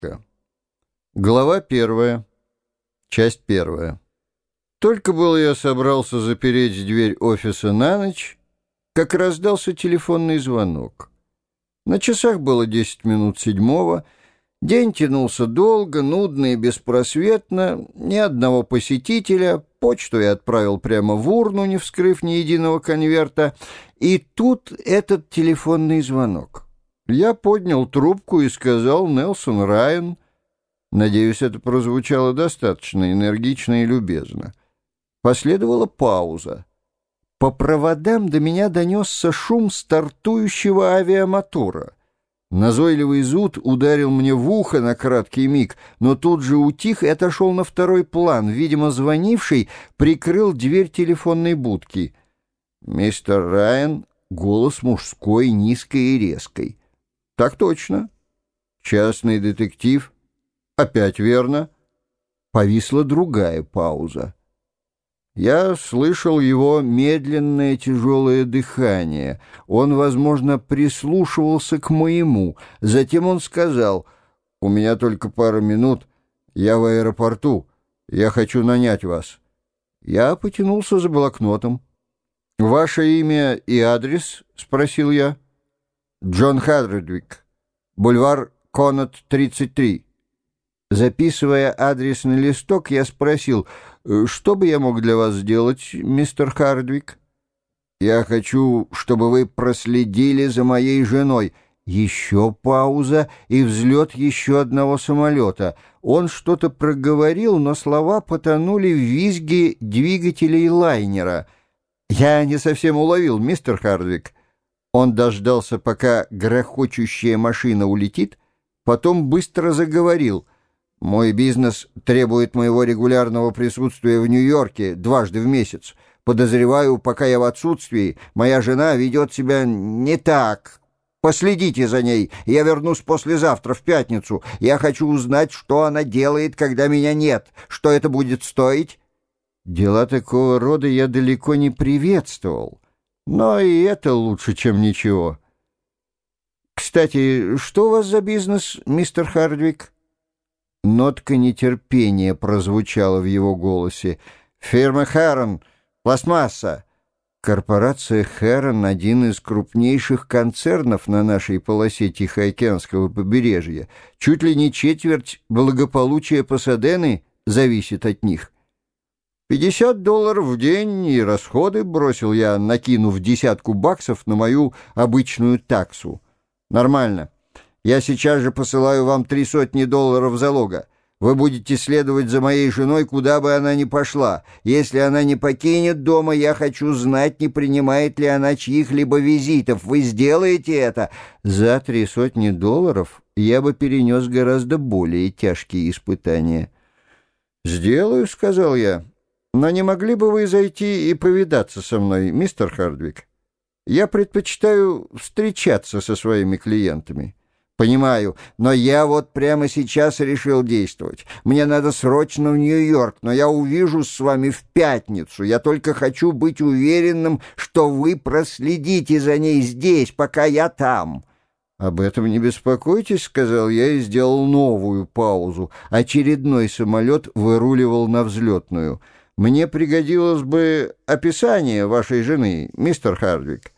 Марка. Глава 1. Часть 1. Только было я собрался запереть дверь офиса на ночь, как раздался телефонный звонок. На часах было 10 минут 7. День тянулся долго, нудно и беспросветно. Ни одного посетителя. Почту я отправил прямо в урну, не вскрыв ни единого конверта. И тут этот телефонный звонок. Я поднял трубку и сказал: «Нельсон Райан». Надеюсь, это прозвучало достаточно энергично и любезно. Последовала пауза. По проводам до меня донесся шум стартующего авиамотора. Назойливый зуд ударил мне в ухо на краткий миг, но тут же утих и отошел на второй план. Видимо, звонивший прикрыл дверь телефонной будки. «Мистер Райан», голос мужской, низкой и резкой. «Так точно. Частный детектив». «Опять верно». Повисла другая пауза. Я слышал его медленное тяжелое дыхание. Он, возможно, прислушивался к моему. Затем он сказал: «У меня только пара минут. Я в аэропорту. Я хочу нанять вас». Я потянулся за блокнотом. «Ваше имя и адрес?» — спросил я. «Джон Хардвик, бульвар Коннот, 33». Записывая адрес на листок, я спросил: «Что бы я мог для вас сделать, мистер Хардвик?» «Я хочу, чтобы вы проследили за моей женой». Еще пауза и взлет еще одного самолета. Он что-то проговорил, но слова потонули в визге двигателей лайнера. «Я не совсем уловил, мистер Хардвик». Он дождался, пока грохочущая машина улетит, потом быстро заговорил: «Мой бизнес требует моего регулярного присутствия в Нью-Йорке дважды в месяц. Подозреваю, пока я в отсутствии, моя жена ведет себя не так. Последите за ней. Я вернусь послезавтра, в пятницу. Я хочу узнать, что она делает, когда меня нет. Что это будет стоить?» Дела такого рода я далеко не приветствовал, но и это лучше, чем ничего. «Кстати, что у вас за бизнес, мистер Хардвик?» Нотка нетерпения прозвучала в его голосе. «Фирма Хэрон, пластмасса». Корпорация Хэрон — один из крупнейших концернов на нашей полосе Тихоокеанского побережья. Чуть ли не четверть благополучия Пасадены зависит от них. $50 в день и расходы, бросил я, накинув $10 на мою обычную таксу. Нормально. Я сейчас же посылаю вам $300 залога. Вы будете следовать за моей женой, куда бы она ни пошла. Если она не покинет дома, я хочу знать, не принимает ли она чьих-либо визитов. Вы сделаете это? За $300 я бы перенес гораздо более тяжкие испытания. «Сделаю», — сказал я. «Но не могли бы вы зайти и повидаться со мной, мистер Хардвик? Я предпочитаю встречаться со своими клиентами». «Понимаю, но я вот прямо сейчас решил действовать. Мне надо срочно в Нью-Йорк, но я увижусь с вами в пятницу. Я только хочу быть уверенным, что вы проследите за ней здесь, пока я там». «Об этом не беспокойтесь», — сказал я и сделал новую паузу. Очередной самолет выруливал на взлетную. «Мне пригодилось бы описание вашей жены, мистер Хардвик».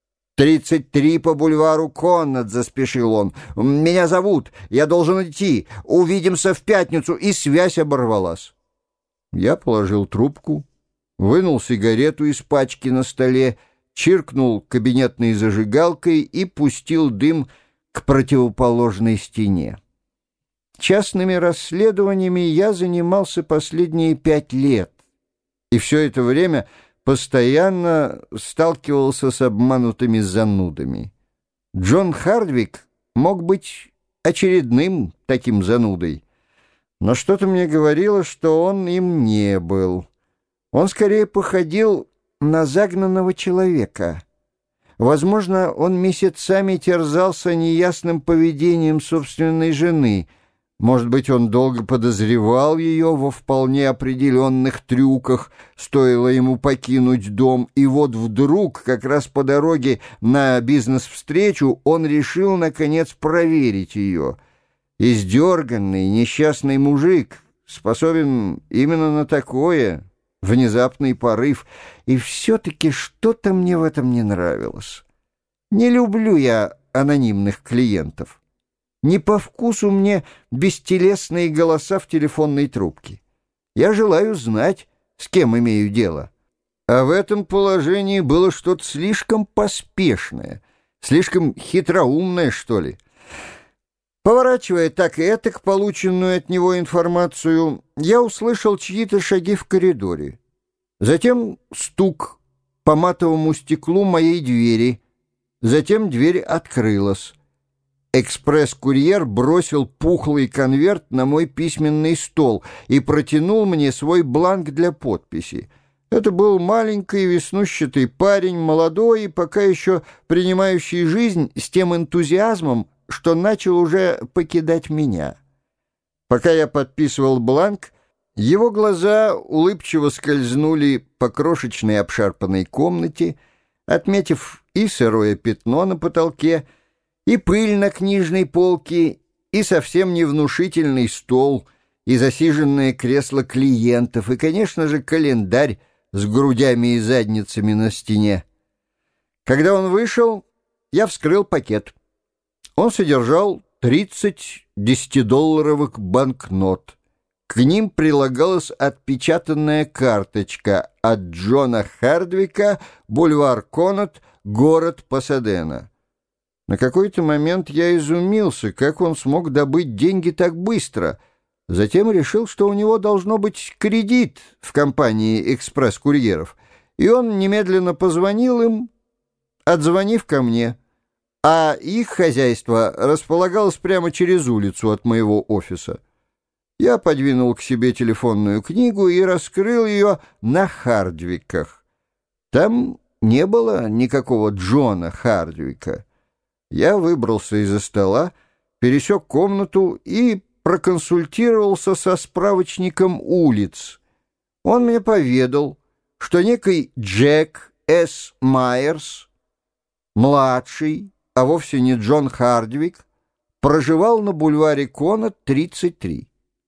33 по бульвару Коннот, заспешил он. «Меня зовут, я должен идти. Увидимся в пятницу». И связь оборвалась. Я положил трубку, вынул сигарету из пачки на столе, чиркнул кабинетной зажигалкой и пустил дым к противоположной стене. Частными расследованиями я занимался последние 5 лет, и все это время постоянно сталкивался с обманутыми занудами. Джон Хардвик мог быть очередным таким занудой, но что-то мне говорило, что он им не был. Он скорее походил на загнанного человека. Возможно, он месяцами терзался неясным поведением собственной жены. Может быть, он долго подозревал ее во вполне определенных трюках, стоило ему покинуть дом, и вот вдруг, как раз по дороге на бизнес-встречу, он решил, наконец, проверить ее. издерганный, несчастный мужик способен именно на такое, внезапный порыв. И все-таки что-то мне в этом не нравилось. Не люблю я анонимных клиентов. Не по вкусу мне бестелесные голоса в телефонной трубке. Я желаю знать, с кем имею дело. А в этом положении было что-то слишком поспешное, слишком хитроумное, что ли. Поворачивая так и этак полученную от него информацию, я услышал чьи-то шаги в коридоре. Затем стук по матовому стеклу моей двери. Затем дверь открылась. Экспресс-курьер бросил пухлый конверт на мой письменный стол и протянул мне свой бланк для подписи. Это был маленький веснущатый парень, молодой и пока еще принимающий жизнь с тем энтузиазмом, что начал уже покидать меня. Пока я подписывал бланк, его глаза улыбчиво скользнули по крошечной обшарпанной комнате, отметив и сырое пятно на потолке, и пыль на книжной полке, и совсем невнушительный стол, и засиженное кресло клиентов, и, конечно же, календарь с грудями и задницами на стене. Когда он вышел, я вскрыл пакет. Он содержал 30 10-долларовых банкнот. К ним прилагалась отпечатанная карточка от Джона Хардвика, бульвар Коннот, город Пасадена. На какой-то момент я изумился, как он смог добыть деньги так быстро. Затем решил, что у него должно быть кредит в компании экспресс-курьеров, и он немедленно позвонил им, отзвонив ко мне. А их хозяйство располагалось прямо через улицу от моего офиса. Я подвинул к себе телефонную книгу и раскрыл ее на Хардвиках. Там не было никакого Джона Хардвика. Я выбрался из-за стола, пересек комнату и проконсультировался со справочником улиц. Он мне поведал, что некий Джек С. Майерс, младший, а вовсе не Джон Хардвик, проживал на бульваре Коннот, 33.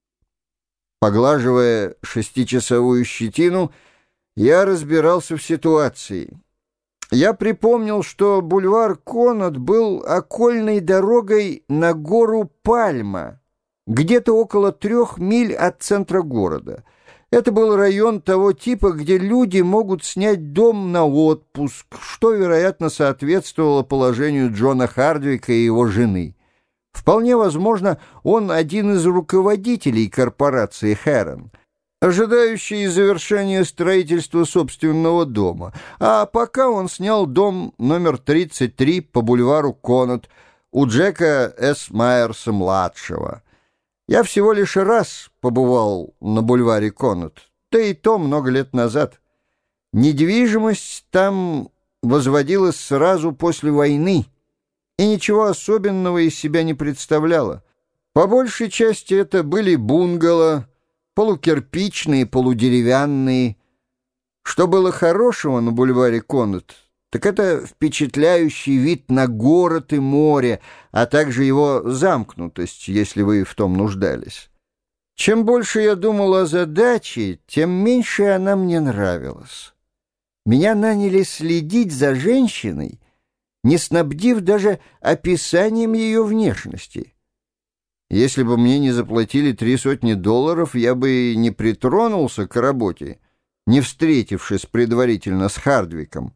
Поглаживая 6-часовую щетину, я разбирался в ситуации. Я припомнил, что бульвар Коннот был окольной дорогой на гору Пальма, где-то около 3 миль от центра города. Это был район того типа, где люди могут снять дом на отпуск, что, вероятно, соответствовало положению Джона Хардвика и его жены. Вполне возможно, он один из руководителей корпорации «Хэрон», ожидающий завершения строительства собственного дома, а пока он снял дом номер 33 по бульвару Коннот у Джека С. Майерса-младшего. Я всего лишь раз побывал на бульваре Коннот, да и то много лет назад. Недвижимость там возводилась сразу после войны и ничего особенного из себя не представляла. По большей части это были бунгало, полукирпичные, полудеревянные. Что было хорошего на бульваре Коннот, так это впечатляющий вид на город и море, а также его замкнутость, если вы в том нуждались. Чем больше я думал о задаче, тем меньше она мне нравилась. Меня наняли следить за женщиной, не снабдив даже описанием ее внешности. Если бы мне не заплатили $300, я бы не притронулся к работе, не встретившись предварительно с Хардвиком.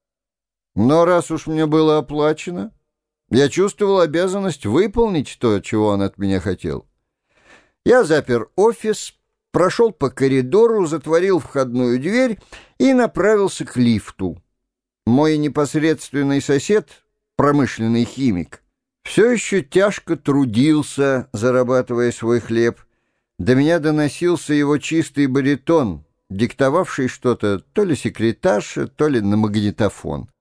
Но раз уж мне было оплачено, я чувствовал обязанность выполнить то, чего он от меня хотел. Я запер офис, прошел по коридору, затворил входную дверь и направился к лифту. Мой непосредственный сосед, промышленный химик, все еще тяжко трудился, зарабатывая свой хлеб. До меня доносился его чистый баритон, диктовавший что-то то ли секретарше, то ли на магнитофон.